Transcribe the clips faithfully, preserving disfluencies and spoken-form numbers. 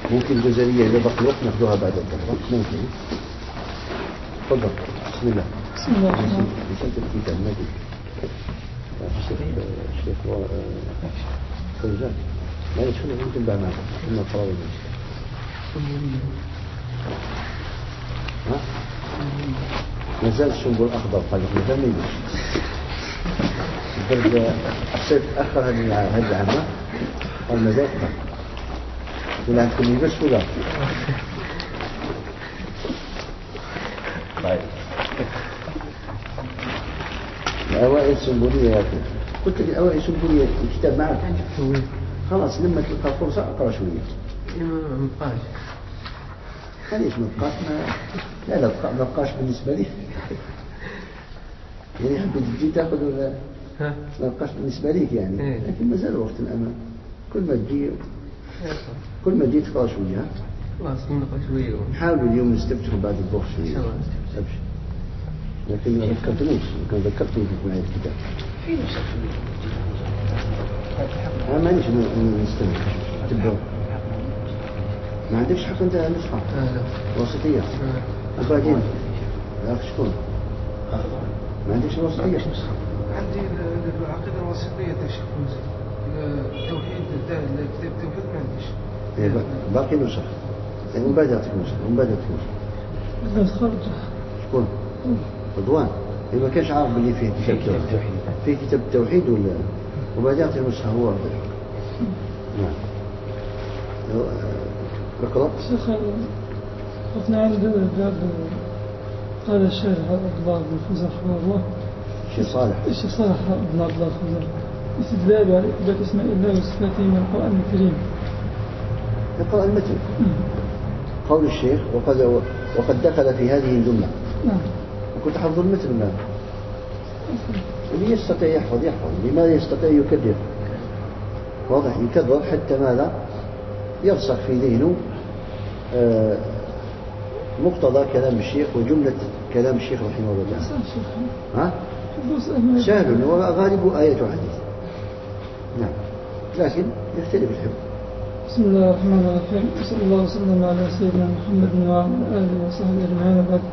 ممكن الجزرية إذا بقي الوقت ناخذوها بعد الظهر ممكن. تفضل. بسم الله. بسم الله. نسيت الكتاب ما جيت. الشيخ فوزان ما يدخل ممكن بعد ما كنا الطلاب المجلس. ها؟ نزل الشنبول الأخضر قال لك نزل ما يجيش. البرد الصيف أخر هذه هذه العامة قال ما زال قال. ولا عندكم يبس ولا؟ طيب. الأوائل السنبولية يا أخي. قلت لك الأوائل السنبولية الكتاب معك. خلاص لما تلقى فرصة أقرأ شوية. ما مبقاش. ليش مبقاش؟ ما لا لا مبقاش بالنسبة لي. يعني حبيت تجي تأخذ ولا ما مبقاش بالنسبة ليك يعني. لكن ما زال وقت الأمام. كل ما تجي كل ما جيت تقرأ شوية. خلاص نقرأ شوية. حاول اليوم نستفتح بعد الظهر شوية. إن شاء الله. أبشر. لكن ما ذكرتنيش كان ذكرتني في معي الكتاب. في نسخ. أنا ما نيش نستمع. تبدأ. ما عندكش حق أنت نسخة. لا. وسطية. وبعدين. لا شكون. ما عندكش وسطية. عندي العقيدة الوسطية تشيخ موسى. التوحيد كتاب التوحيد ما عنديش. باقي نسخ. ومن بعد يعطيك نسخ. ومن بعد يعطيك نسخ. بس خرج. شكون؟ رضوان. ما كانش عارف اللي فيه كتاب التوحيد. فيه كتاب التوحيد ولا وبعد يعطي نسخة هو واحد. نعم. اقرأ. شيخ وقفنا عند باب قال الشيخ عبد الله بن فوزان رحمه الله. الشيخ صالح. الشيخ صالح بن عبد الله فوزان. استدلال على إثبات اسماء الله وصفاته من القرآن الكريم. اقرأ المتن. قول الشيخ وقد وقد دخل في هذه الجملة. نعم. وكنت حفظ المتن الآن. اللي يستطيع يحفظ يحفظ، اللي ما يستطيع يكرر. واضح يكرر حتى ماذا؟ يرسخ في ذهنه آه مقتضى كلام الشيخ وجملة كلام الشيخ رحمه الله تعالى. ها؟ سهل وغالب آية حديث. نعم. لكن يختلف الحفظ. بسم الله الرحمن الرحيم. صلى الله وسلم على سيدنا محمد وعلى آله وصحبه أجمعين. بعد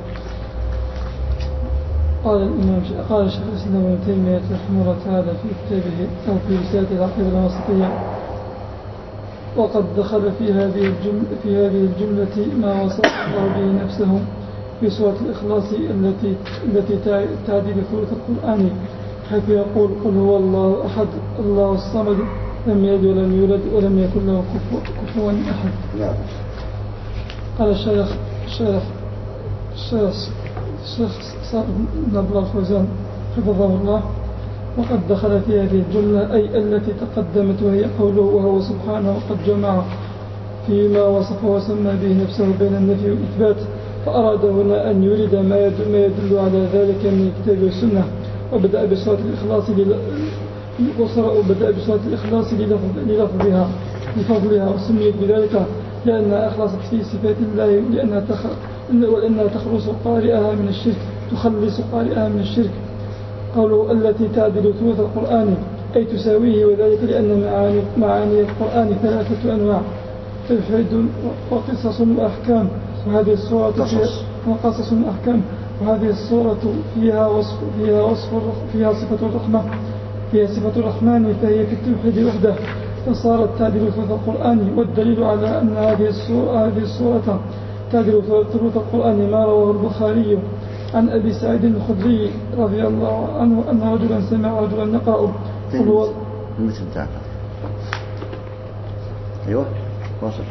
قال الإمام قال الشيخ الإسلام ابن تيمية رحمه الله تعالى في كتابه أو في رسالة العقيدة الوسطية وقد دخل في هذه الجملة في هذه الجملة ما وصف الله به نفسه في سورة الإخلاص التي التي تعدل ثلث القرآن حيث يقول قل هو الله أحد الله الصمد لم يلد ولم يولد ولم يكن له كفوا أحد. نعم. قال الشيخ الشيخ الشيخ الشيخ بن عبد الله الفوزان حفظه الله وقد دخل في هذه الجملة أي التي تقدمت وهي قوله وهو سبحانه وقد جمع فيما وصف وسمى به نفسه بين النفي والإثبات فأراد هنا أن يريد ما يدل على ذلك من الكتاب والسنة وبدأ بسورة الإخلاص وبدأ بسورة الإخلاص للفظها لفضلها وسميت بذلك لأنها أخلصت في صفات الله لأنها تخ... ولأنها تخلص قارئها من الشرك تخلص قارئها من الشرك. قوله التي تعدل ثلث القرآن أي تساويه وذلك لأن معاني, معاني القرآن ثلاثة أنواع توحيد وقصص وأحكام وهذه السورة قصص وقصص وأحكام وهذه السورة فيها وصف فيها وصف فيها صفة الرحمة فيها صفة الرحمن فهي في التوحيد وحده فصارت تعدل ثلث القرآن والدليل على أن هذه السورة هذه السورة تعدل ثلث القرآن ما رواه البخاري عن أبي سعيد الخدري رضي الله عنه أن رجلا سمع رجلا يقرأ هو المثل بتاعك. أيوة واصل.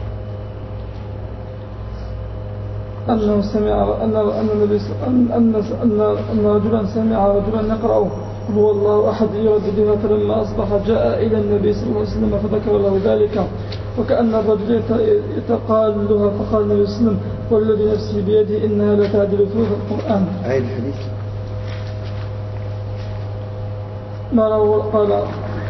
أنه سمع أن أن النبي أن أن أن أن رجلا سمع رجلا يقرأ هو الله أحد يرددها فلما أصبح جاء إلى النبي صلى الله عليه وسلم فذكر له ذلك وكأن الرجل يتقالها فقال النبي صلى الله عليه وسلم والذي نفسي بيده إنها لتعدل ثلث القرآن. أي الحديث ما روى قال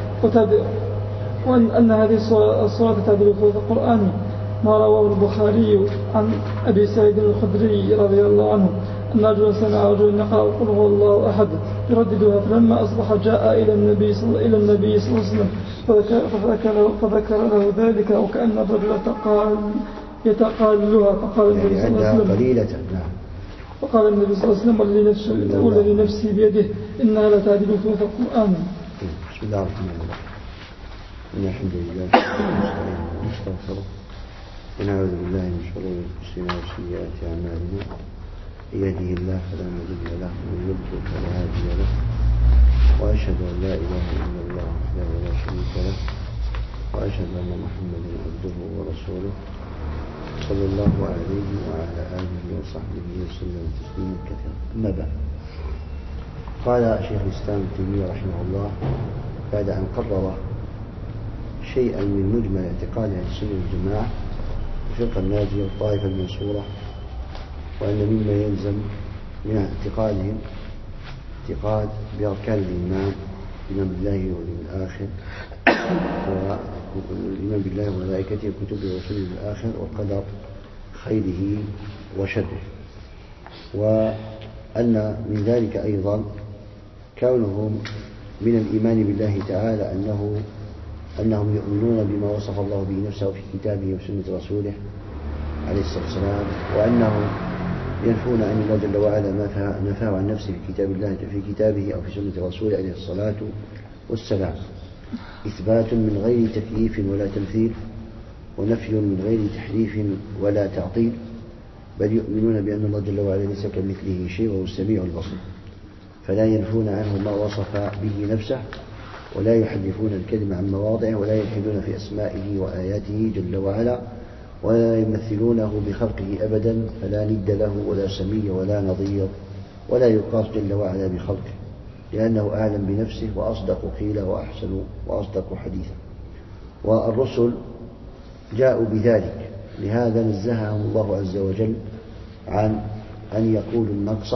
وأن أن هذه الصورة تعدل ثلث القرآن ما رواه البخاري عن أبي سعيد الخدري رضي الله عنه أن رجلا سمع رجلا يقرأ قل هو الله أحد يرددها، فلما أصبح جاء إلى النبي صلى إلى النبي صلى الله عليه وسلم فذكر, فذكر, له فذكر له ذلك، وكأن الرجل يتقال يتقالها، فقال النبي صلى الله عليه وسلم قليلة. نعم. فقال النبي صلى الله عليه وسلم والذي نفسي بيده إنها لتعدل ثلث القرآن. بسم الله الرحمن الرحيم. إن الحمد لله نستغفره ونعوذ بالله من شرور أنفسنا وسيئات أعمالنا، من يهده الله فلا مضل له ومن يضلل فلا هادي له، وأشهد أن لا إله إلا الله وحده لا شريك له، وأشهد أن محمدا عبده ورسوله صلى الله عليه وعلى آله وصحبه وسلم تسليما كثيرا. أما بعد، قال شيخ الإسلام ابن تيمية رحمه الله بعد أن قرر شيئا من مجمل اعتقاد أهل السنة والجماعة الفرقة الناجية والطائفة المنصورة، وأن مما يلزم من اعتقادهم اعتقاد بأركان الإيمان، الإيمان بالله واليوم الآخر، والإيمان بالله وملائكته وكتبه ورسله الآخر، والقدر خيره وشره. وأن من ذلك أيضا كونهم من الإيمان بالله تعالى أنه أنهم يؤمنون بما وصف الله به نفسه في كتابه وسنة رسوله عليه الصلاة والسلام، وأنهم ينفون عن الله جل وعلا ما نفاه عن نفسه في كتاب الله في كتابه أو في سنة رسوله عليه الصلاة والسلام، إثبات من غير تكييف ولا تمثيل، ونفي من غير تحريف ولا تعطيل، بل يؤمنون بأن الله جل وعلا ليس كمثله شيء وهو السميع البصير، فلا ينفون عنه ما وصف به نفسه، ولا يحرفون الكلمة عن مواضعه، ولا يلحدون في أسمائه وآياته جل وعلا، ولا يمثلونه بخلقه أبدا، فلا ند له ولا سمي ولا نظير، ولا يقاس جل وعلا بخلقه، لأنه أعلم بنفسه وأصدق قيلا وأحسن وأصدق حديثا. والرسل جاءوا بذلك، لهذا نزههم الله عز وجل عن أن يقولوا النقص،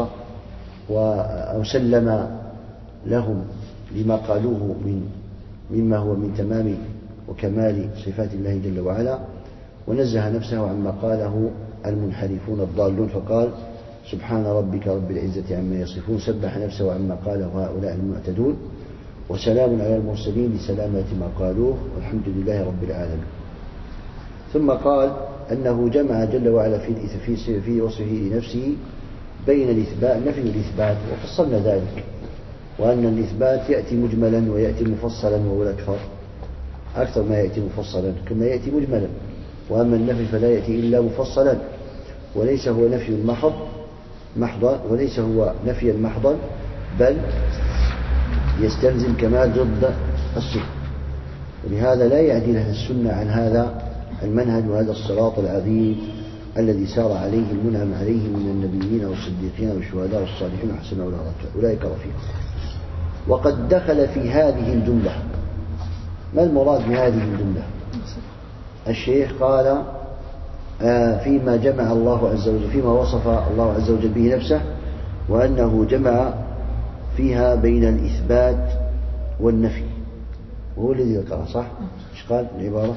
أو سلم لهم لما قالوه من مما هو من تمام وكمال صفات الله جل وعلا، ونزه نفسه عما قاله المنحرفون الضالون، فقال سبحان ربك رب العزة عما يصفون، سبح نفسه عما قاله هؤلاء المعتدون، وسلام على المرسلين لسلامة ما قالوه، والحمد لله رب العالمين. ثم قال أنه جمع جل وعلا في في وصفه لنفسه بين الإثبات نفي الإثبات، وفصلنا ذلك، وأن الإثبات يأتي مجملا ويأتي مفصلا، وهو الأكثر أكثر ما يأتي مفصلا كما يأتي مجملا، وأما النفي فلا يأتي إلا مفصلا، وليس هو نفي محض محضا وليس هو نفيا محضا، بل يستلزم كمال ضد الصفة. ولهذا لا يعدل أهل السنة عن هذا المنهج وهذا الصراط العظيم الذي سار عليه المنعم عليه من النبيين والصديقين والشهداء والصالحين وحسن أولئك رفيقا. وقد دخل في هذه الجملة، ما المراد بهذه الجملة؟ الشيخ قال آه فيما جمع الله عز وجل، فيما وصف الله عز وجل به نفسه، وأنه جمع فيها بين الإثبات والنفي، وهو الذي ذكره صح؟ إيش قال العبارة؟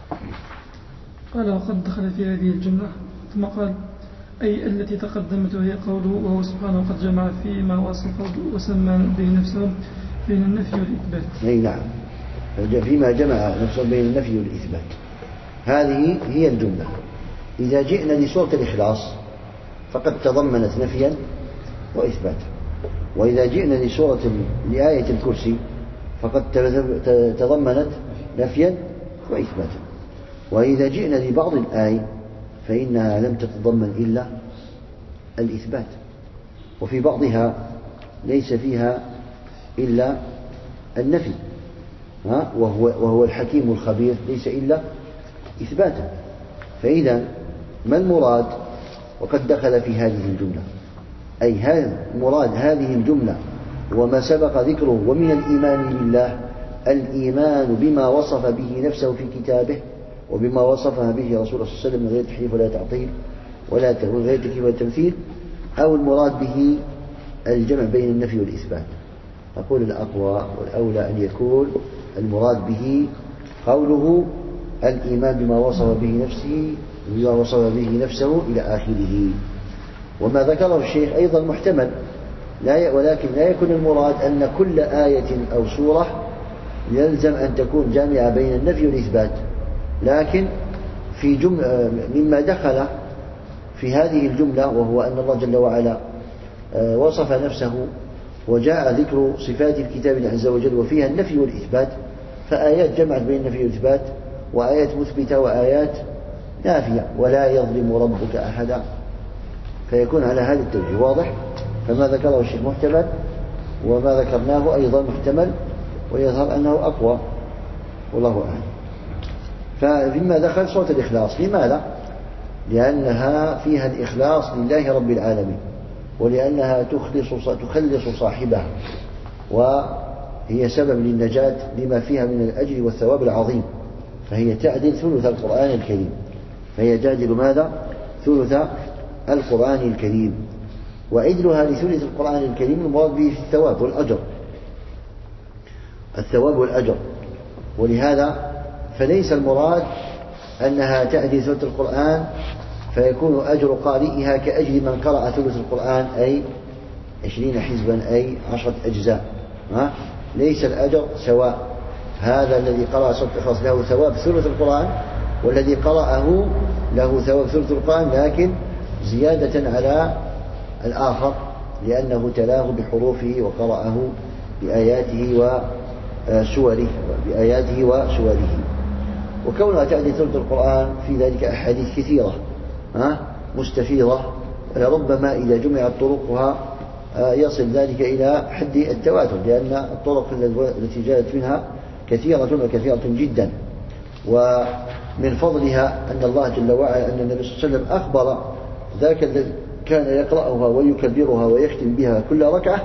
قال وقد دخل في هذه الجملة، ثم قال أي التي تقدمت، وهي قوله وهو سبحانه قد جمع فيما وصف وسمى به نفسه بين النفي والإثبات. أي نعم، فيما جمع نفسه بين النفي والإثبات، هذه هي الجملة. إذا جئنا لسورة الإخلاص فقد تضمنت نفيا وإثباتا، وإذا جئنا لسورة لآية الكرسي فقد تضمنت نفيا وإثباتا، وإذا جئنا لبعض الآي فإنها لم تتضمن إلا الإثبات، وفي بعضها ليس فيها إلا النفي، ها وهو, وهو الحكيم الخبير ليس إلا إثباتا. فإذا ما المراد وقد دخل في هذه الجملة؟ أي هذا مراد هذه الجملة وما سبق ذكره، ومن الإيمان بالله الإيمان بما وصف به نفسه في كتابه، وبما وصفها به رسول الله صلى الله عليه وسلم من غير تحريف ولا تعطيل ولا من غير تكييف ولا تمثيل، أو المراد به الجمع بين النفي والإثبات؟ أقول الأقوى والأولى أن يكون المراد به قوله الإيمان بما وصف به نفسه بما وصف به نفسه إلى آخره، وما ذكره الشيخ أيضا محتمل، لا ولكن لا يكون المراد أن كل آية أو سورة يلزم أن تكون جامعة بين النفي والإثبات، لكن في جملة مما دخل في هذه الجملة وهو أن الله جل وعلا وصف نفسه وجاء ذكر صفات الكتاب عز وجل وفيها النفي والإثبات، فآيات جمعت بين النفي والإثبات وآيات مثبتة وآيات نافية، ولا يظلم ربك أحدا، فيكون على هذا التوجيه واضح. فما ذكره الشيخ محتمل وما ذكرناه أيضا محتمل، ويظهر أنه أقوى والله أعلم. ففيما دخل سورة الإخلاص، لماذا؟ لأنها فيها الإخلاص لله رب العالمين، ولأنها تخلص تخلص صاحبها، وهي سبب للنجاة لما فيها من الأجر والثواب العظيم، فهي تعدل ثلث القرآن الكريم، فهي تعدل ماذا؟ ثلث القرآن الكريم، وعدلها لثلث القرآن الكريم المراد به الثواب والأجر، الثواب والأجر. ولهذا فليس المراد أنها تعدل ثلث القرآن فيكون أجر قارئها كأجر من قرأ ثلث القرآن أي عشرين حزبا أي عشرة أجزاء، ها؟ ليس الأجر سواء، هذا الذي قرأ سورة الإخلاص له ثواب ثلث القرآن، والذي قرأه له ثواب ثلث القرآن، لكن زيادة على الآخر لأنه تلاه بحروفه وقرأه بآياته وسوره بآياته وسوره. وكونها تعدي ثلث القرآن في ذلك أحاديث كثيرة ها مستفيضة، ربما إذا جمعت طرقها يصل ذلك إلى حد التواتر، لأن الطرق التي جاءت منها كثيرة وكثيرة جدا. ومن فضلها أن الله جل وعلا أن النبي صلى الله عليه وسلم أخبر ذاك الذي كان يقرأها ويكبرها ويختم بها كل ركعة،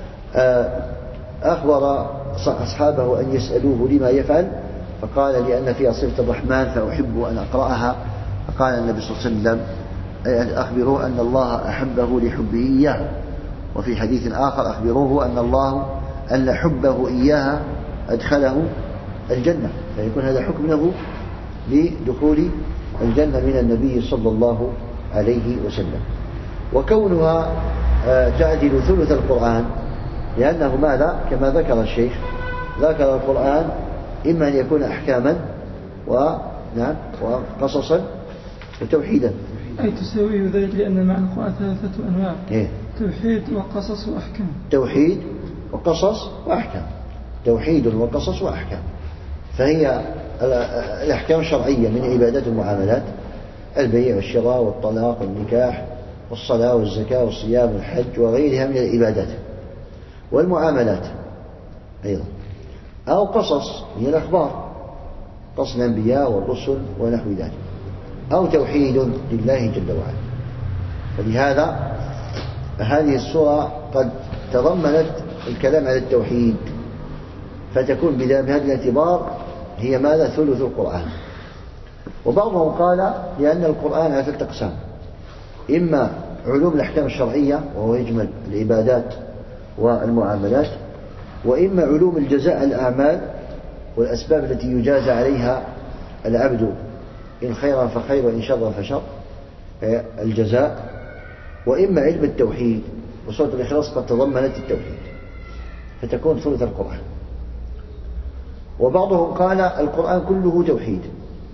أخبر أصحابه أن يسألوه لما يفعل، فقال لأن فيها صفة الرحمن فأحب أن أقرأها، فقال النبي صلى الله عليه وسلم أخبروه أن الله أحبه لحبه إياه، وفي حديث آخر أخبروه أن الله أن حبه إياها أدخله الجنة، فيكون هذا حكم له لدخول الجنة من النبي صلى الله عليه وسلم. وكونها تعدل ثلث القرآن لأنه ماذا؟ كما ذكر الشيخ، ذكر القرآن إما أن يكون أحكاما ونعم وقصصا وتوحيدا، أي تساويه ذلك لأن معنى القرآن ثلاثة أنواع، إيه؟ توحيد وقصص وأحكام. توحيد وقصص وأحكام، توحيد وقصص وأحكام، فهي الأحكام الشرعية من عبادات المعاملات، البيع والشراء والطلاق والنكاح والصلاة والزكاة والصيام والحج وغيرها من العبادات والمعاملات أيضا، أو قصص هي الأخبار، قصص الأنبياء والرسل ونحو ذلك، أو توحيد لله جل وعلا. فلهذا هذه السورة قد تضمنت الكلام على التوحيد، فتكون بهذا الاعتبار هي ماذا؟ ثلث القرآن. وبعضهم قال لأن القرآن على ثلاثة أقسام، إما علوم الأحكام الشرعية وهو يجمل العبادات والمعاملات، وإما علوم الجزاء الأعمال والأسباب التي يجازى عليها العبد إن خيرا فخير وإن شرا فشر الجزاء، وإما علم التوحيد، وسورة الإخلاص قد تضمنت التوحيد فتكون ثلث القرآن. وبعضهم قال القرآن كله توحيد،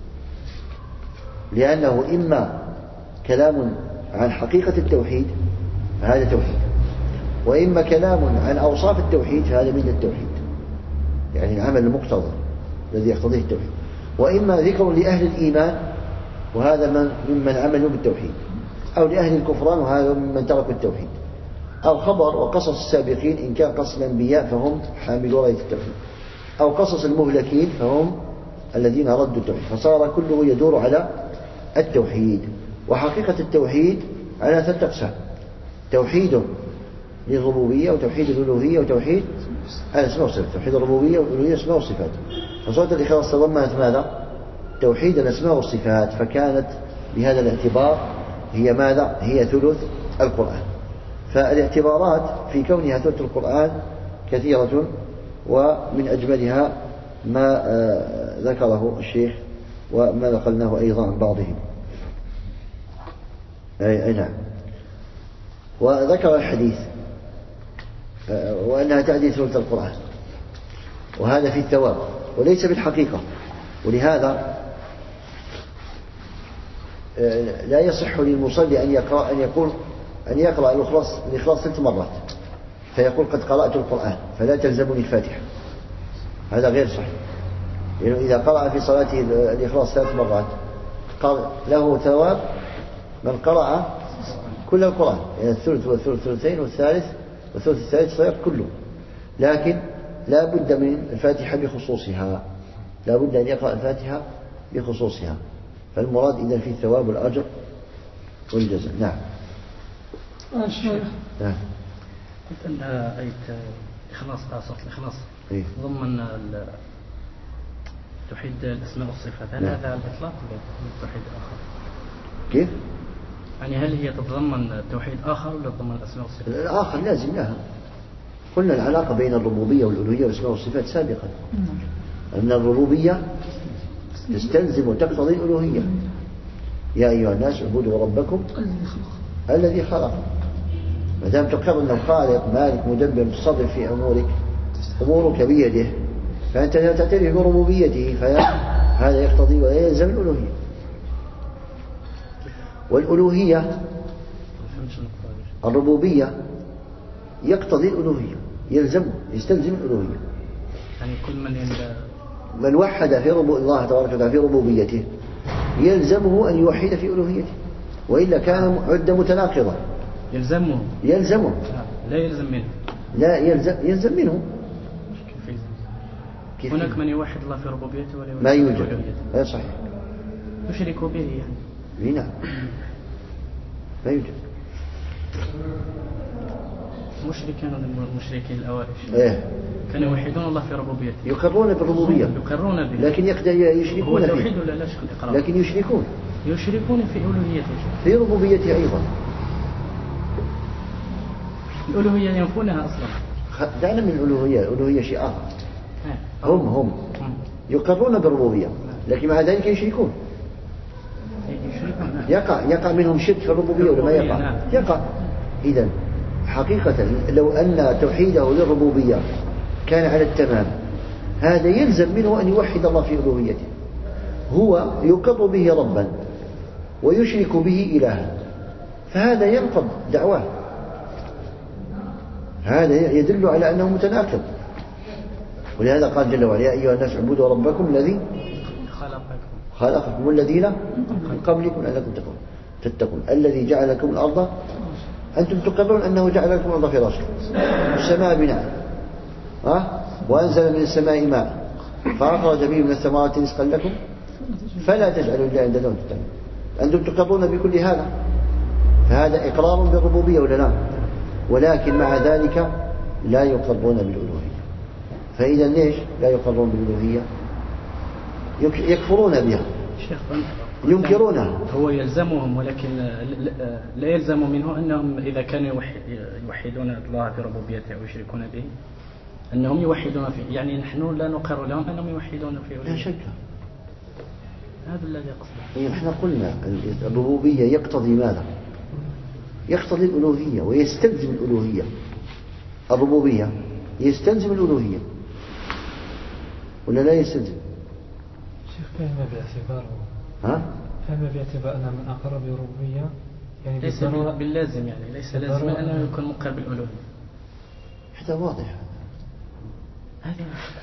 لأنه إما كلام عن حقيقة التوحيد فهذا توحيد، وإما كلام عن أوصاف التوحيد فهذا من التوحيد، يعني العمل المقتضى الذي يقتضيه التوحيد، وإما ذكر لأهل الإيمان وهذا من ممن عملوا بالتوحيد، أو لأهل الكفران وهذا ممن تركوا التوحيد، أو خبر وقصص السابقين إن كان قصص الأنبياء فهم حاملوا راية التوحيد، أو قصص المهلكين فهم الذين ردوا التوحيد، فصار كله يدور على التوحيد. وحقيقة التوحيد على ثلاثة أقسام: توحيد للربوبية وتوحيد الألوهية وتوحيد الأسماء والصفات. توحيد الربوبية والألوهية والأسماء والصفات، فسورة الإخلاص تضمنت ماذا؟ توحيد الأسماء والصفات، فكانت بهذا الاعتبار هي ماذا؟ هي ثلث القرآن. فالاعتبارات في كونها ثلث القرآن كثيرة، ومن أجملها ما ذكره الشيخ وما نقلناه أيضا عن بعضهم. أي نعم. وذكر الحديث وأنها تعدي ثلث القرآن، وهذا في الثواب وليس بالحقيقة. ولهذا لا يصح للمصلي أن يقرأ أن يقول أن يقرأ الإخلاص الإخلاص ثلاث مرات فيقول قد قرأت القرآن فلا تلزمني الفاتحة، هذا غير صحيح. لأنه إذا قرأ في صلاته الإخلاص ثلاث مرات قال له ثواب من قرأ كل القرآن، يعني الثلث والثلث الثلثين والثالث والثلث الثالث صير كله. لكن لا بد من الفاتحة بخصوصها، لا بد أن يقرأ الفاتحة بخصوصها. فالمراد إذا في الثواب والأجر والجزاء. نعم. نعم. قلت أن آية الإخلاص سورة الإخلاص إيه؟ ضمن توحيد الأسماء والصفات، هل نعم. هذا على الإطلاق ولا توحيد آخر؟ كيف؟ يعني هل هي تتضمن توحيد آخر ولا تتضمن الأسماء والصفات؟ الآخر لازم لها. قلنا العلاقة بين الربوبية والألوهية والأسماء والصفات سابقا، أن الربوبية تستلزم وتقتضي الألوهية. يا أيها الناس اعبدوا ربكم الذي خلق. ما دام تقر أنه خالق مالك مدبر متصرف في أمورك، أمورك بيده، فأنت لا تعترف بربوبيته، فهذا يقتضي ويلزم الألوهية. والألوهية الربوبية يقتضي الألوهية، يلزم يستلزم الألوهية. يعني كل من من وحد في ربو الله تبارك وتعالى في ربوبيته يلزمه أن يوحد في ألوهيته، وإلا كان عد متناقضا. يلزمه يلزمه لا يلزم منه لا يلزم يلزم منه. كيف يلزم؟ كيف هناك يلزم؟ من يوحد الله في ربوبيته ولا ما يوجد، هذا صحيح. يشرك به يعني. نعم لا يوجد. مشركين المشركين الأوائل إيه؟ كانوا يوحدون الله في ربوبيته، يقرون بالربوبية، يقرون به، لكن يشركون هو فيه. توحيد ولا لا شك الإقرار؟ لكن يشركون يشركون في ألوهيته في ربوبيته أيضا. الألوهية ينفونها أصلا. دعنا من الألوهية، الألوهية شيء آخر. هم هم يقرون بالربوبية لكن مع ذلك يشركون. يقع يقع منهم شرك في الربوبية ولا ما يقع؟ يقع. إذن حقيقة لو أن توحيده للربوبية كان على التمام هذا يلزم منه أن يوحد الله في ألوهيته. هو يقر به ربا ويشرك به إلها، فهذا ينقض دعواه، هذا يدل على أنه متناقض. ولهذا قال جل وعلا يا أيها الناس اعبدوا ربكم الذي خلقكم والذين من قبلكم لعلكم تتقون الذي جعل لكم الأرض، أنتم تقرون أنه جعل لكم الأرض فراشا والسماء بناء، ها؟ وأنزل من السماء ماء فأخرج به من الثمرات رزقا لكم فلا تجعلوا لله عندكم تتقون. أنتم تقرون بكل هذا، فهذا إقرار بالربوبية ولا لا؟ ولكن مع ذلك لا يقرون بالألوهية. فإذا ليش لا يقرون بالألوهية؟ يكفرون بها، ينكرونها. هو يلزمهم ولكن لا يلزم منه أنهم إذا كانوا يوحدون الله في ربوبيته أو يشركون به أنهم يوحدون فيه. يعني نحن لا نقر لهم أنهم يوحدون فيه. لا شك، هذا الذي قصده. يعني احنا قلنا الربوبية يقتضي ماذا؟ يقتضي الألوهية ويستلزم الألوهية. الربوبية يستلزم الألوهية ولا لا يستلزم؟ شيخ فهم باعتباره ها؟ فهم باعتبار أن من أقر بالربوبية يعني ليس باللازم، يعني ليس لازما أنه يكون مقر بالألوهية. هذا واضح. هذا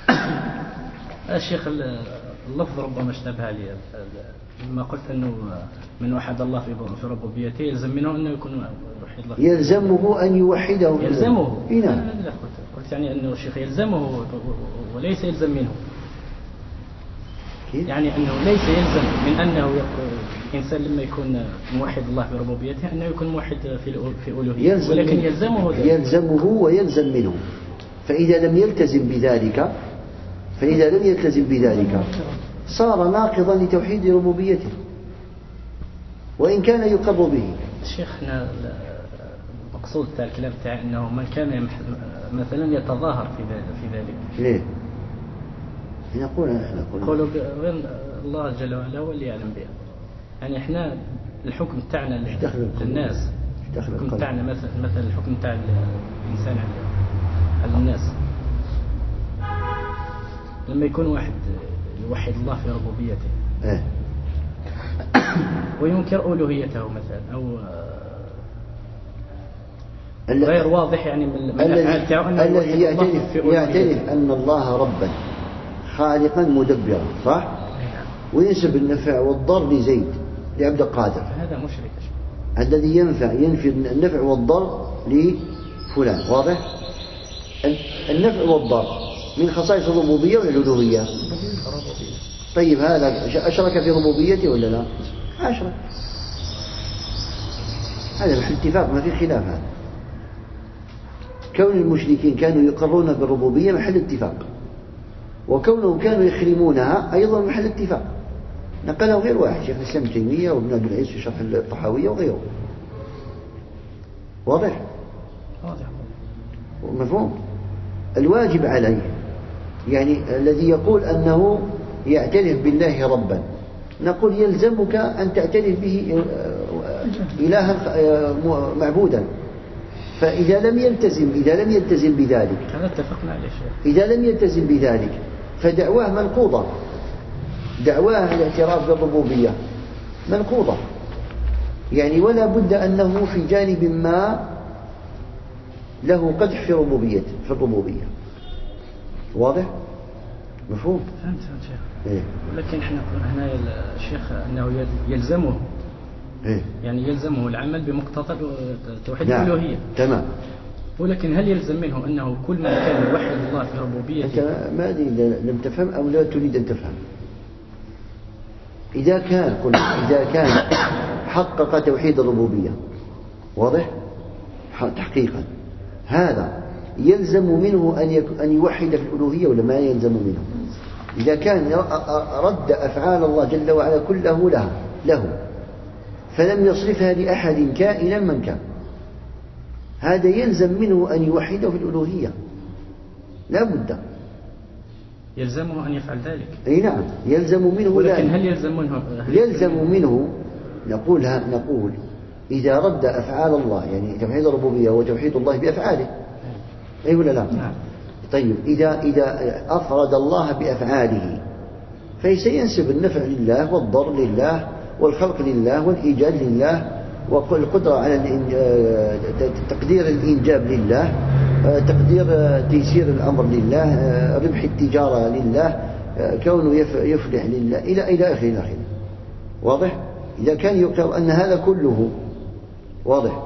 الشيخ اللفظ ربما اشتبه لي لما قلت أنه من وحد الله في ربوبيته يلزم منه أنه يكون يوحد الله. يلزمه أن يوحده. يلزمه. هنا لا قلت قلت يعني أنه الشيخ يلزمه وليس يلزم منه. كيف؟ يعني أنه ليس يلزم من أنه الإنسان لما يكون موحد الله في ربوبيته أنه يكون موحد في في ألوهيته، ولكن يلزمه ذلك. يلزمه ويلزم منه. فإذا لم يلتزم بذلك فإذا لم يلتزم بذلك صار ناقضا لتوحيد ربوبيته وإن كان يقر به. شيخنا المقصود تاع الكلام تاع أنه من كان مثلا يتظاهر في في ذلك. ليه؟ نقول احنا نقول الله جل وعلا هو اللي يعلم بها. يعني احنا الحكم تاعنا للناس الحكم تاعنا مثلا مثلا الحكم تاع الإنسان على على الناس لما يكون واحد يوحد الله في ربوبيته إيه؟ وينكر ألوهيته مثلا أو غير واضح يعني من الأفعال تاعه أنه الذي يعترف, يعترف أن الله ربا خالقا مدبرا صح؟ وينسب النفع والضر لزيد لعبد القادر، هذا مشرك. الذي ينفع ينفي النفع والضر لفلان. واضح؟ النفع والضر من خصائص الربوبية ولا الألوهية؟ طيب هذا أشرك في ربوبيته ولا لا؟ أشرك. هذا محل اتفاق ما في خلاف. هذا كون المشركين كانوا يقرون بالربوبية محل اتفاق، وكونهم كانوا يخرمونها أيضا محل اتفاق. نقله غير واحد، شيخ الإسلام ابن تيمية وابن عبد العزيز في شرح الطحاوية وغيره. واضح؟ واضح. مفهوم؟ الواجب عليه يعني الذي يقول أنه يعترف بالله ربا، نقول يلزمك أن تعترف به إلها معبودا. فإذا لم يلتزم إذا لم يلتزم بذلك، هذا اتفقنا عليه شيخ، إذا لم يلتزم بذلك فدعواه منقوضة. دعواه الاعتراف بالربوبية منقوضة، يعني ولا بد أنه في جانب ما له قدح في ربوبيته في الربوبية. واضح؟ مفهوم؟ فهمت فهمت شيخ. إيه؟ ولكن احنا هنا الشيخ أنه يلزمه إيه؟ يعني يلزمه العمل بمقتضى توحيد نعم. الألوهية. تمام. ولكن هل يلزم منه أنه كل ما كان يوحد الله في ربوبيته؟ أنت ما أدري لم تفهم أو لا تريد أن تفهم. إذا كان قل إذا كان حقق توحيد الربوبية، واضح؟ تحقيقا، هذا يلزم منه أن أن يوحد في الألوهية ولا ما يلزم منه؟ إذا كان رد أفعال الله جل وعلا كله له له فلم يصرفها لأحد كائنا من كان، هذا يلزم منه أن يوحده في الألوهية لا بد. يلزمه أن يفعل ذلك. أي نعم يلزم منه. ولكن هل يلزم منه يلزم منه نقول نقول إذا رد أفعال الله، يعني توحيد الربوبية وتوحيد الله بأفعاله، أي ولا لا؟ نعم. طيب إذا إذا أفرد الله بأفعاله فسينسب النفع لله والضر لله والخلق لله والإيجاد لله والقدرة على تقدير الإنجاب لله، تقدير تيسير الأمر لله، ربح التجارة لله، كونه يفلح لله إلى إلى آخره إلى آخره. واضح؟ إذا كان يقر أن هذا كله واضح،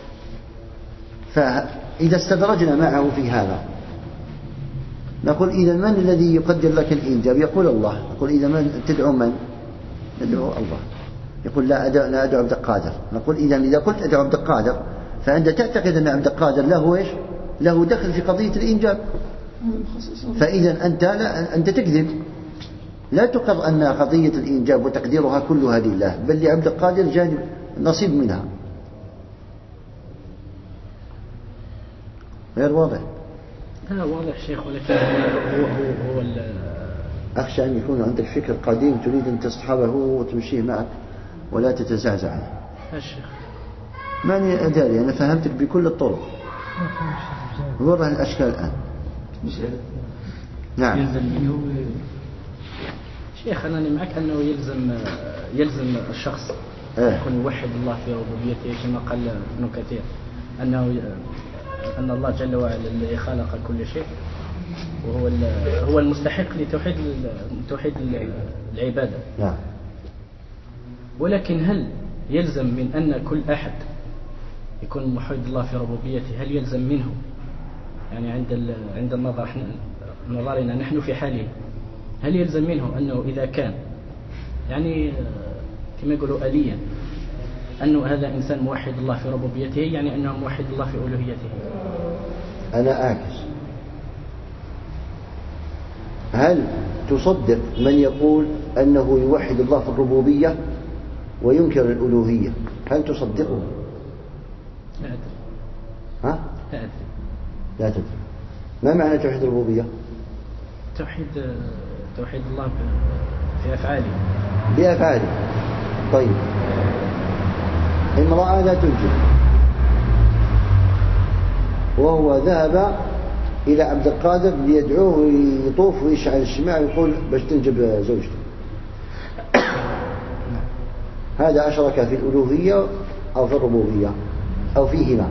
فإذا استدرجنا معه في هذا نقول إذا من الذي يقدر لك الإنجاب؟ يقول الله. نقول إذا من تدعو من؟ ندعو الله. يقول لا أدعو لا أدعو عبد القادر. نقول إذا إذا قلت أدعو عبد القادر فأنت تعتقد أن عبد القادر له إيش؟ له دخل في قضية الإنجاب. فإذا أنت لا أنت تكذب، لا تقر أن قضية الإنجاب وتقديرها كلها لله، بل لعبد القادر جانب نصيب منها. غير واضح؟ لا واضح شيخ، ولكن هو هو هو أخشى أن يكون عندك فكر قديم تريد أن تصحبه وتمشيه معك ولا تتزعزع عنه. الشيخ ماني أدري، أنا فهمتك بكل الطرق. وضح الأشكال الآن. نعم. شيخ أنا معك أنه يلزم يلزم الشخص يكون يوحد الله في ربوبيته كما قال ابن كثير، أنه أن الله جل وعلا الذي خلق كل شيء وهو هو المستحق لتوحيد توحيد العبادة. نعم. ولكن هل يلزم من أن كل أحد يكون موحد الله في ربوبيته، هل يلزم منه يعني عند عند النظر نظرنا نحن في حاله، هل يلزم منه أنه إذا كان يعني كما يقولوا آليا أنه هذا إنسان موحد الله في ربوبيته يعني أنه موحد الله في ألوهيته؟ أنا أعكس. هل تصدق من يقول أنه يوحد الله في الربوبية وينكر الألوهية؟ هل تصدقه؟ لا أدري. ها؟ لا أدري. لا تدري. ما معنى توحيد الربوبية؟ توحيد توحيد الله في أفعاله. بأفعاله. طيب امرأة لا تنجب وهو ذهب إلى عبد القادر ليدعوه ويطوف ويشعل الشماع ويقول باش تنجب زوجته. هذا أشرك في الألوهية أو في الربوبية أو فيهما؟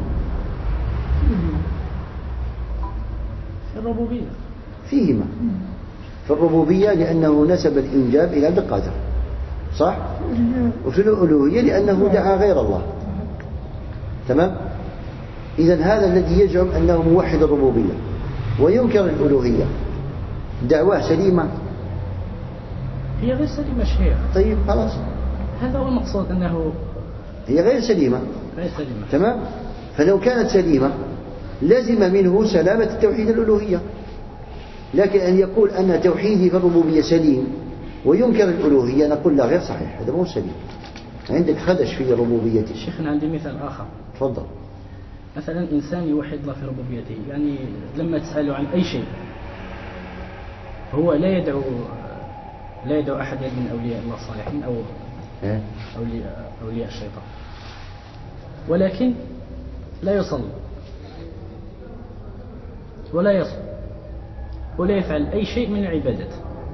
في الربوبية. فيهما. في الربوبية لأنه نسب الإنجاب إلى عبد القادر، صح؟ وفي الألوهية لأنه دعا غير الله. تمام؟ إذن هذا الذي يزعم أنه موحد الربوبية وينكر الألوهية دعواه سليمة؟ هي غير سليمة شيء. طيب خلاص، هذا هو المقصود، أنه هي غير سليمة. غير سليمة. تمام؟ فلو كانت سليمة لزم منه سلامة التوحيد الألوهية، لكن أن يقول أن توحيدي في الربوبية سليم وينكر الألوهية نقول لا، غير صحيح، هذا مو سليم، عندك خدش في ربوبيته. شيخنا عندي مثال آخر. تفضل. مثلا إنسان يوحد الله في ربوبيته، يعني لما تسأله عن أي شيء هو لا يدعو لا يدعو أحد من أولياء الله الصالحين أو أولياء, أولياء الشيطان، ولكن لا يصلي ولا يصوم ولا يفعل أي شيء من العبادات،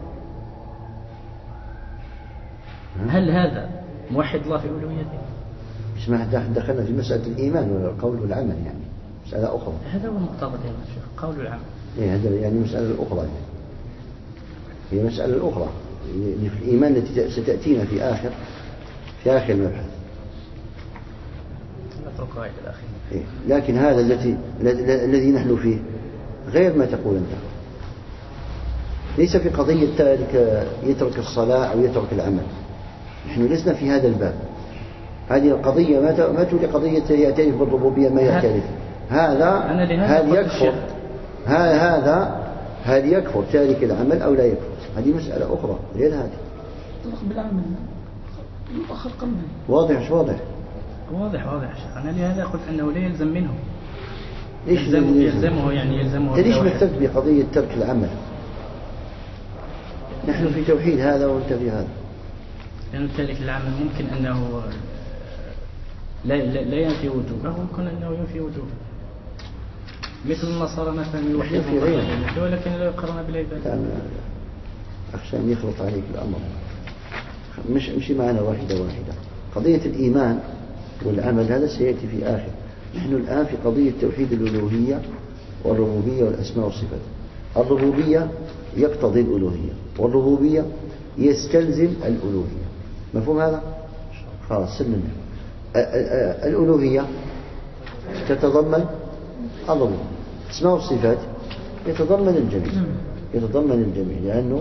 هل هذا موحد الله في ألوهيته؟ مش ما دخلنا في مسألة الإيمان والقول والعمل، يعني مسألة أخرى. هذا هو المقتضى يا شيخ، قول والعمل. إيه هذا يعني مسألة أخرى، يعني هي مسألة الأخرى اللي في الإيمان التي ستأتينا في آخر في آخر المبحث. نتركها إلى الآخر. إيه. لكن هذا الذي الذي نحن فيه غير ما تقول أنت، ليس في قضية تارك يترك الصلاة أو يترك العمل، نحن لسنا في هذا الباب. هذه القضية ما تولي قضية يعترف بالربوبية ما يعترف، هذا هل يكفر هذا هل يكفر تارك العمل أو لا يكفر، هذه مسألة أخرى غير هذه. يطلق بالعمل يؤخر قلبه. واضح مش واضح؟ واضح واضح شيخ. أنا لهذا قلت أنه لا يلزم منه. ليش يلزمه, يلزمه يعني يلزمه ليش محتاج بقضية ترك العمل؟ نحن في توحيد هذا وانت في هذا. لأنه تارك العمل ممكن أنه لا لا ينفي وجوبه، ويمكن أنه ينفي وجوبه، مثل النصارى مثلا يوحدون الله ولكن لا يقرون بالعبادة. أخشى أن يخلط عليك الأمر، مش مشي معنا واحدة واحدة. قضية الإيمان والعمل هذا سيأتي في آخر. نحن الآن في قضية توحيد الألوهية والربوبية والأسماء والصفات. الربوبية يقتضي الألوهية، والربوبية يستلزم الألوهية. مفهوم هذا؟ خلاص سلمنا. الألوهية تتضمن الربوبية، الأسماء والصفات يتضمن الجميع، يتضمن الجميع، لأنه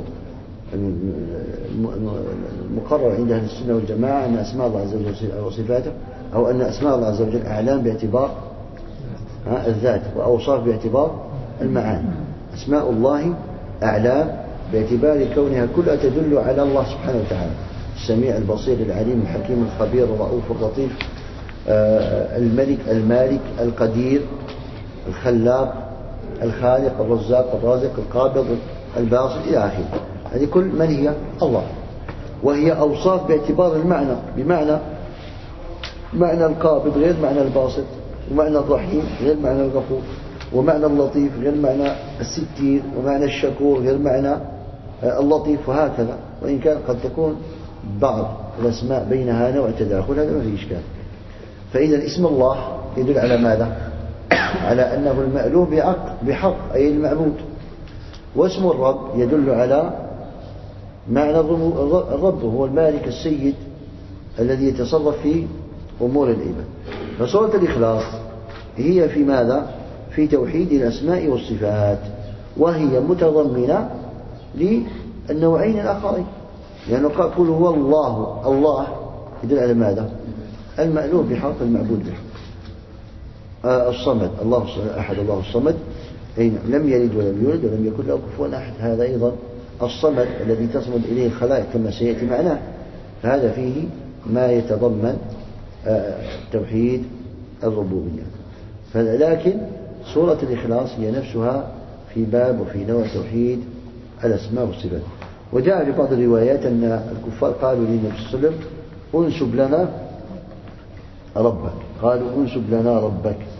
المقرر عند أهل السنة والجماعة أن أسماء الله عز وجل وصفاته، أو أن أسماء الله عز وجل أعلام باعتبار الذات وأوصاف باعتبار المعاني. أسماء الله أعلام باعتبار كونها كلها تدل على الله سبحانه وتعالى، السميع البصير العليم الحكيم الخبير الرؤوف اللطيف، الملك المالك القدير الخلاق الخالق الرزاق الرازق القابض الباسط إلى آخره. هذه كل من هي الله، وهي أوصاف باعتبار المعنى، بمعنى معنى القابض غير معنى الباسط، ومعنى الرحيم غير معنى الغفور، ومعنى اللطيف غير معنى الستير، ومعنى الشكور غير معنى اللطيف، وهكذا. وإن كان قد تكون بعض الأسماء بينها نوع تداخل، هذا ما فيه إشكال. فإذا اسم الله يدل على ماذا؟ على أنه المألوه بحق أي المعبود. واسم الرب يدل على معنى الرب، هو المالك السيد الذي يتصرف في أمور العباد. فسورة الإخلاص هي في ماذا؟ في توحيد الأسماء والصفات، وهي متضمنة للنوعين الآخرين، لأنه قال قل هو الله، الله يدل على ماذا؟ المألوه بحق المعبود بحق. آه الصمد، الله أحد الله الصمد، لم يلد ولم يولد ولم يكن له كفوا أحد، هذا أيضا الصمد الذي تصمد إليه الخلائق كما سيأتي معناه. فهذا فيه ما يتضمن آه توحيد الربوبية. لكن سورة الإخلاص هي نفسها في باب وفي نوع توحيد الأسماء والصفات. وجاء في بعض الروايات أن الكفار قالوا للنبي صلى الله عليه وسلم انسب لنا ربك، قالوا انسب لنا ربك،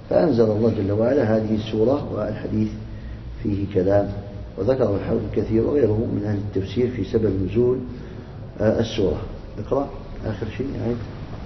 فأنزل الله جل وعلا هذه السورة، والحديث فيه كلام وذكر الحافظ كثير وغيره من أهل التفسير في سبب نزول السورة. اقرأ آخر شيء يعني.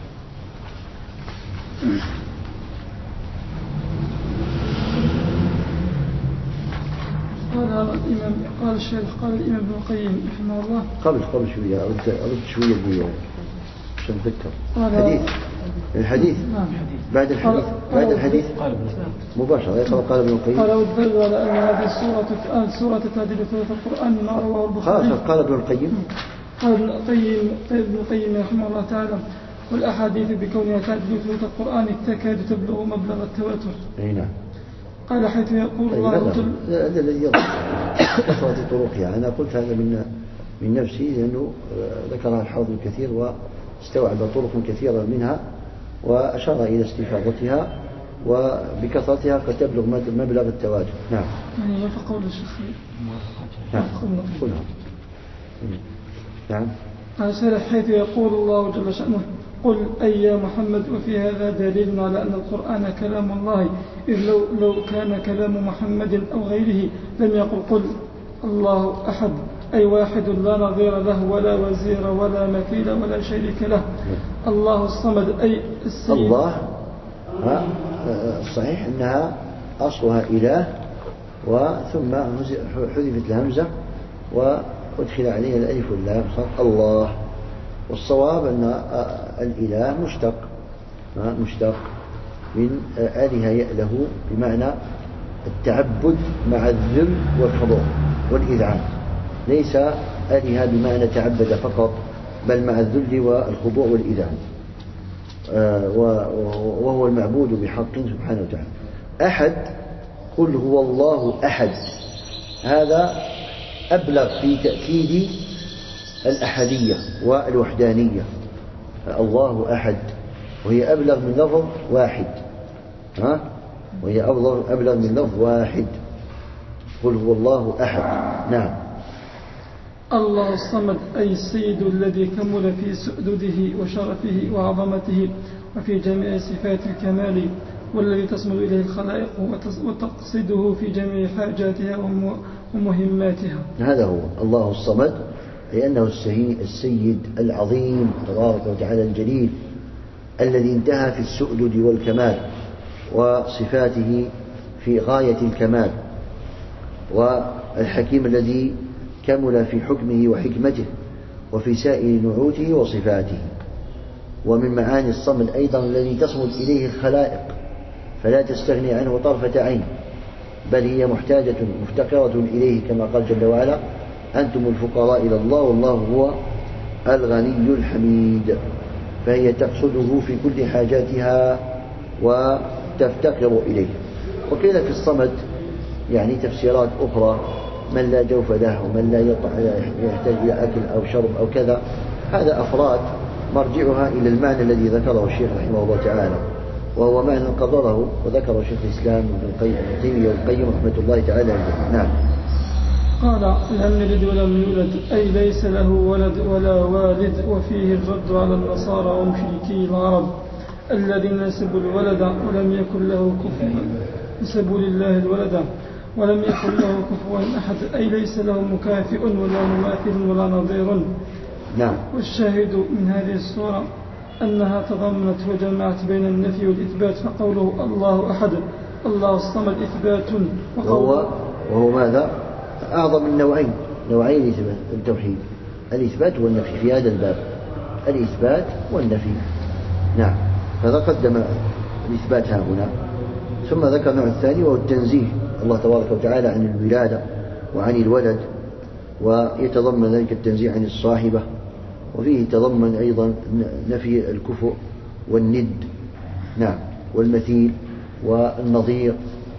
قال الإمام قال الشيخ قال الإمام ابن القيم رحمه الله قبل قبل شوية أرد أرد شوية دي عشان أتذكر قال الحديث الحديث نعم بعد الحديث بعد الحديث مباشرة يقرأ قال ابن القيم. قال والدليل على أن هذه السورة السورة تعديل ثلث القرآن ما رواه البخاري. قال ابن القيم قال ابن القيم ابن القيم رحمه الله تعالى والأحاديث بكونها تعديل ثلث القرآن تكاد تبلغ مبلغ التواتر. أي نعم. قال حيث يقول طيب الله هذا هذا الذي يظهر كثرة طرقها. أنا قلت هذا من من نفسي لأنه ذكرها الحافظ الكثير واستوعب طرق كثيرة منها وأشار إلى استفاضتها وبكثرتها قد تبلغ مبلغ التواتر. نعم. يعني يفق قول الشيخ. نعم. قلها. نعم. قال حيث يقول الله جل شأنه قل أي يا محمد. وفي هذا دليل على أن القرآن كلام الله، إذ لو, لو كان كلام محمد أو غيره لم يقل قل الله أحد أي واحد لا نظير له ولا وزير ولا مثيل ولا شريك له. الله الصمد أي السيد. الله الصحيح أنها أصلها إله وثم حذفت الهمزة وأدخل عليها الألف واللام صار الله. والصواب أن الإله مشتق مشتق من آله يأله بمعنى التعبد مع الذل والخضوع والإذعان، ليس آله بمعنى تعبد فقط بل مع الذل والخضوع والإذعان، وهو المعبود بحق سبحانه وتعالى. أحد قل هو الله أحد، هذا أبلغ في تأكيد الأحدية والوحدانية. الله أحد وهي أبلغ من لفظ واحد، ها وهي أبلغ أبلغ من لفظ واحد. قل هو الله أحد. نعم. الله الصمد أي السيد الذي كمل في سؤدده وشرفه وعظمته وفي جميع صفات الكمال، والذي تصمد إليه الخلائق وتقصده في جميع حاجاتها ومهماتها. هذا هو الله الصمد، لأنه السيد العظيم تبارك وتعالى الجليل الذي انتهى في السؤدد والكمال وصفاته في غاية الكمال، والحكيم الذي كمل في حكمه وحكمته وفي سائر نعوته وصفاته. ومن معاني الصمد أيضا الذي تصمد إليه الخلائق فلا تستغني عنه طرفة عين، بل هي محتاجة مفتقرة إليه كما قال جل وعلا أنتم الفقراء إلى الله والله هو الغني الحميد. فهي تقصده في كل حاجاتها وتفتقر إليه. وقيل في الصمد يعني تفسيرات أخرى من لا جوف له ومن لا يحتاج إلى أكل أو شرب أو كذا، هذا أفراد مرجعها إلى المعنى الذي ذكره الشيخ رحمه الله تعالى، وهو معنى قدره وذكره شيخ الإسلام ابن تيمية والقيم رحمة الله تعالى عليه. نعم. قال لم يلد ولم يولد أي ليس له ولد ولا والد. وفيه الرد على النصارى ومشركي العرب الذين نسبوا الولد ولم يكن له كفوا، نسبوا لله الولد ولم يكن له كفوا أحد أي ليس له مكافئ ولا مماثل ولا نظير. نعم. والشاهد من هذه السورة أنها تضمنت وجمعت بين النفي والإثبات، فقوله الله أحد الله الصمد إثبات، وهو, وهو ماذا؟ أعظم من نوعين نوعين التوحيد، الإثبات والنفي في هذا الباب، الإثبات والنفي. نعم. فهذا قدم الإثبات ها هنا، ثم ذكر النوع الثاني وهو التنزيه الله تبارك وتعالى عن الولادة وعن الولد، ويتضمن ذلك التنزيه عن الصاحبة، وفيه تضمن أيضا نفي الكفؤ والند. نعم. والمثيل والنظير.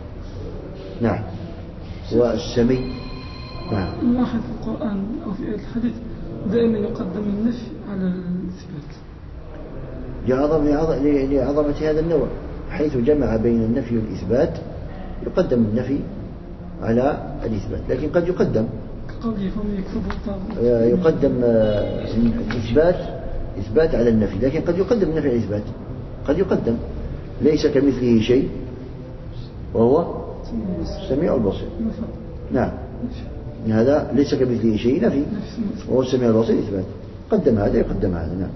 نعم. والسمي. نعم. نلاحظ في القرآن أو في الحديث دائما يقدم النفي على الإثبات لعظمة هذا النوع، حيث جمع بين النفي والإثبات يقدم النفي على الإثبات، لكن قد يقدم يقدم الإثبات إثبات على النفي، لكن قد يقدم النفي على الإثبات، قد يقدم ليس كمثله شيء وهو السميع البصير. نعم، هذا ليس كمثله شيء نفي، وهو السميع البصير إثبات. قدم هذا يقدم هذا. نعم.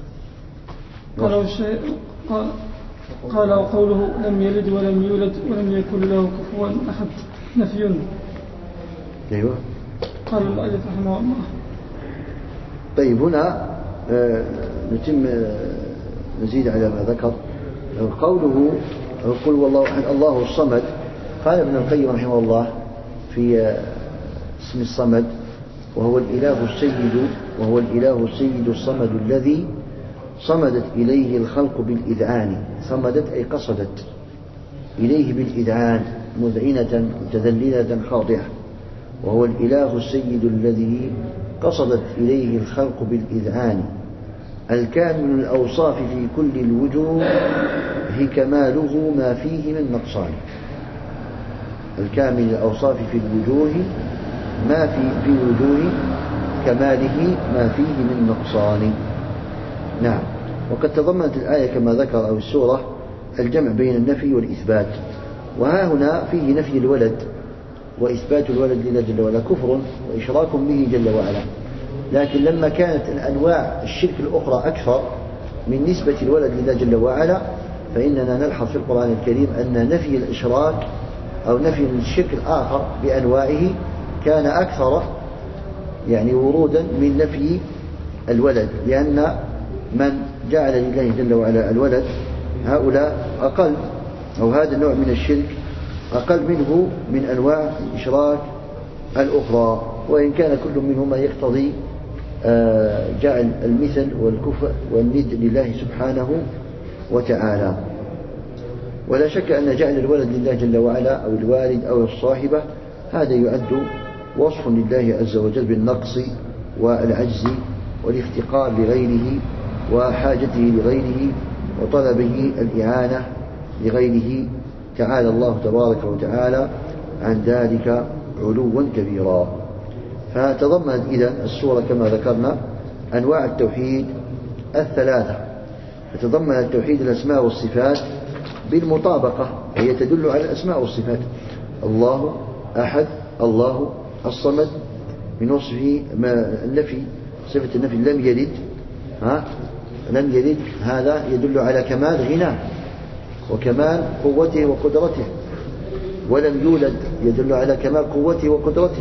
قال الشيء قال قال وقوله لم يلد ولم يولد ولم يكن له كفوا أحد نفي. أيوة. قال المؤلف رحمه الله. طيب هنا آه نتم آه نزيد على ما ذكر. قوله قل والله أحد الله الصمد، قال ابن القيم رحمه الله في آه اسم الصمد وهو الإله السيد وهو الإله السيد الصمد الذي صمدت إليه الخلق بالإذعان. صمدت أي قصدت إليه بالإذعان، مذعنة متذللة خاضعة. وهو الإله السيد الذي قصدت إليه الخلق بالإذعان، الكامل الأوصاف في كل الوجوه كماله ما فيه من نقصان. الكامل الأوصاف في الوجوه ما في في وجوه كماله ما فيه من نقصان. نعم. وقد تضمنت الآية كما ذكر أو السورة الجمع بين النفي والإثبات. وها هنا فيه نفي الولد وإثبات الولد لله جل وعلا كفر وإشراك به جل وعلا. لكن لما كانت الأنواع الشرك الأخرى أكثر من نسبة الولد لله جل وعلا، فإننا نلحظ في القرآن الكريم أن نفي الإشراك أو نفي الشرك الآخر بأنواعه كان أكثر يعني ورودا من نفي الولد، لأن من جعل لله جل وعلا الولد هؤلاء أقل، أو هذا النوع من الشرك أقل منه من أنواع الإشراك الأخرى، وإن كان كل منهما يقتضي جعل المثل والكفء والند لله سبحانه وتعالى. ولا شك أن جعل الولد لله جل وعلا أو الوالد أو الصاحبة هذا يعد وصف لله عز وجل بالنقص والعجز والافتقار لغيره وحاجته لغيره وطلبه الإعانة لغيره، تعالى الله تبارك وتعالى عن ذلك علوا كبيرا. فتضمنت إذن السورة كما ذكرنا أنواع التوحيد الثلاثة، فتضمنت توحيد الأسماء والصفات بالمطابقة، هي تدل على الأسماء والصفات. الله أحد، الله الصمد، من وصفه ما النفي صفة النفي لم يلد، ها لم يلد، هذا يدل على كمال غناه وكمال قوته وقدرته. ولم يولد يدل على كمال قوته وقدرته.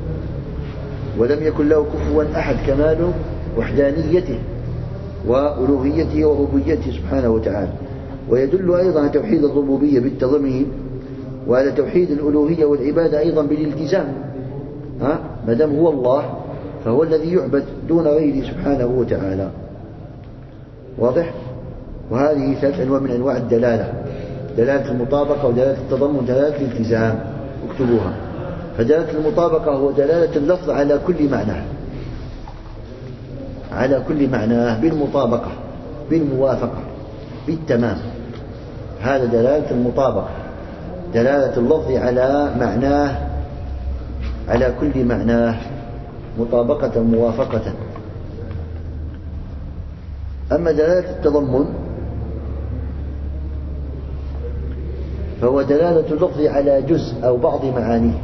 ولم يكن له كفوا أحد، كمال وحدانيته وألوهيته وربوبيته سبحانه وتعالى. ويدل أيضا على توحيد الربوبية بالتضمين، وعلى توحيد الألوهية والعبادة أيضا بالالتزام. ها ما دام هو الله فهو الذي يعبد دون غيره سبحانه وتعالى. واضح؟ وهذه ثلاث أنواع من أنواع الدلالة: دلالة المطابقة ودلالة التضمن ودلالة الالتزام. اكتبوها. فدلالة المطابقة هو دلالة اللفظ على كل معناه، على كل معناه بالمطابقة بالموافقة بالتمام. هذا دلالة المطابقة، دلالة اللفظ على معناه على كل معناه مطابقة موافقة. أما دلالة التضمن فهو دلالة اللفظ على جزء أو بعض معانيه.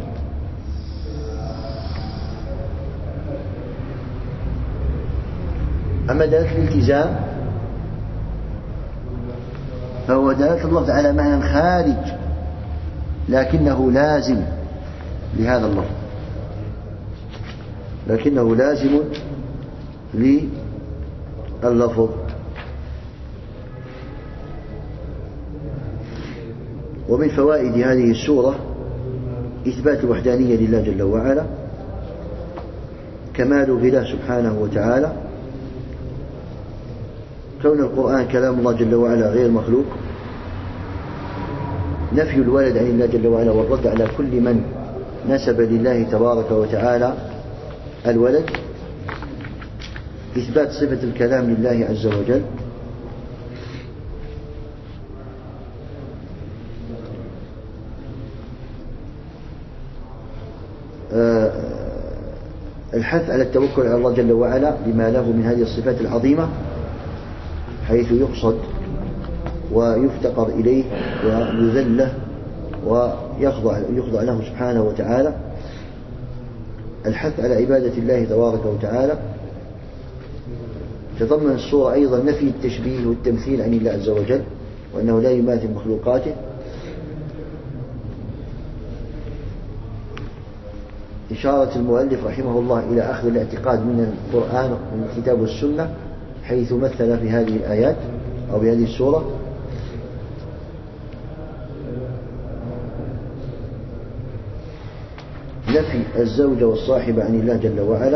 أما دلالة الالتزام فهو دلالة اللفظ على معنى خارج لكنه لازم لهذا اللفظ، لكنه لازم لللفظ. ومن فوائد هذه السورة إثبات الوحدانية لله جل وعلا، كماله له سبحانه وتعالى، كون القرآن كلام الله جل وعلا غير مخلوق، نفي الولد عن الله جل وعلا والرد على كل من نسب لله تبارك وتعالى الولد، إثبات صفة الكلام لله عز وجل، الحث على التوكل على الله جل وعلا لما له من هذه الصفات العظيمة، حيث يقصد ويفتقر إليه ويذل ويخضع يخضع له سبحانه وتعالى. الحث على عبادة الله تبارك وتعالى. تضمن السورة أيضا نفي التشبيه والتمثيل عن الله عز وجل، وأنه لا يماثل مخلوقاته. إشارة المؤلف رحمه الله إلى أخذ الاعتقاد من القرآن ومن الكتاب والسنة، حيث مثل في هذه الآيات أو في هذه السورة. نفي الزوجة والصاحبة عن الله جل وعلا.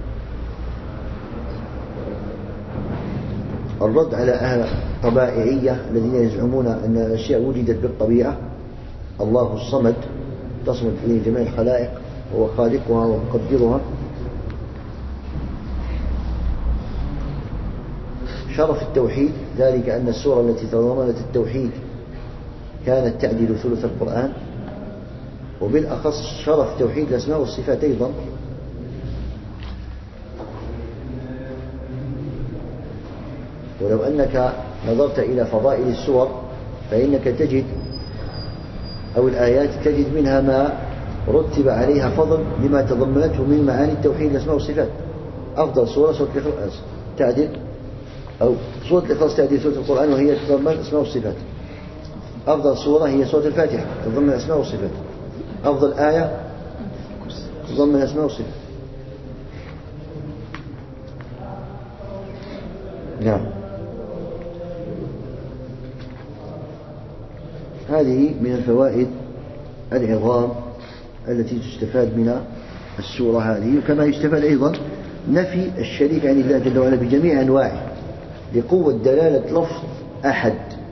الرد على أهل الطبائعية الذين يزعمون أن الأشياء وجدت بالطبيعة. الله الصمد تصمد إليه جميع الخلائق وهو خالقها ومقدرها. شرف التوحيد، ذلك أن السورة التي تضمنت التوحيد كانت تعدل ثلث القرآن، وبالأخص شرف توحيد الأسماء والصفات أيضا. ولو أنك نظرت إلى فضائل السور فإنك تجد أو الآيات تجد منها ما رتب عليها فضل لما تضمنته من معاني التوحيد الأسماء والصفات. أفضل سورة سورة الإخلاص تعدل أو سورة الإخلاص تعدل سورة القرآن وهي تضمن الأسماء والصفات. أفضل سورة هي سورة الفاتحة تضمن الأسماء والصفات. أفضل آية تضمن الأسماء والصفات. نعم. هذه من الفوائد العظام التي تستفاد من السورة هذه. وكما يستفاد أيضا نفي الشريك عن الله جل وعلا بجميع أنواعه لقوة دلالة لفظ أحد.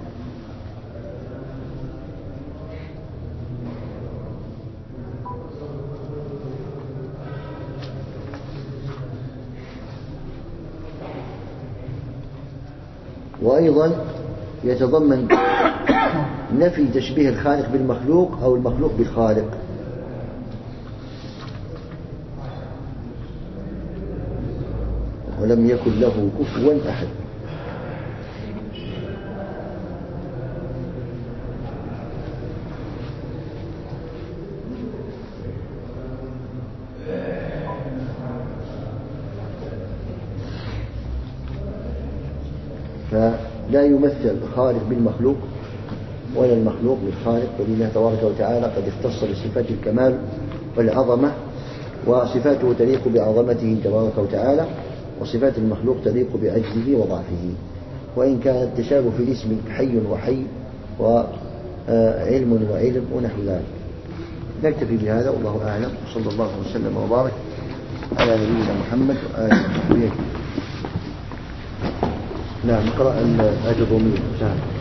وأيضا يتضمن نفي تشبيه الخالق بالمخلوق أو المخلوق بالخالق. ولم يكن له كفوا أحد. فلا يمثل الخالق بالمخلوق ولا المخلوق بالخالق، بل الله تبارك وتعالى قد اختص بصفات الكمال والعظمة، وصفاته تليق بعظمته تبارك وتعالى، وصفات المخلوق تليق بعجزه وضعفه. وإن كان التشابه في الاسم حي وحي وعلم وعلم ونحو ذلك. نكتفي بهذا والله أعلم، وصلى الله وسلم وبارك على نبينا محمد وآله وصحبه. نعم، نقرأ الأجرومية.